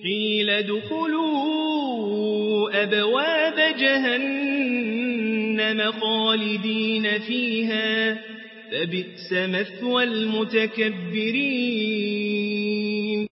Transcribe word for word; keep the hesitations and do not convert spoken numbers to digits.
قيل ادخلوا أبواب جهنم خالدين فيها فبئس مثوى المتكبرين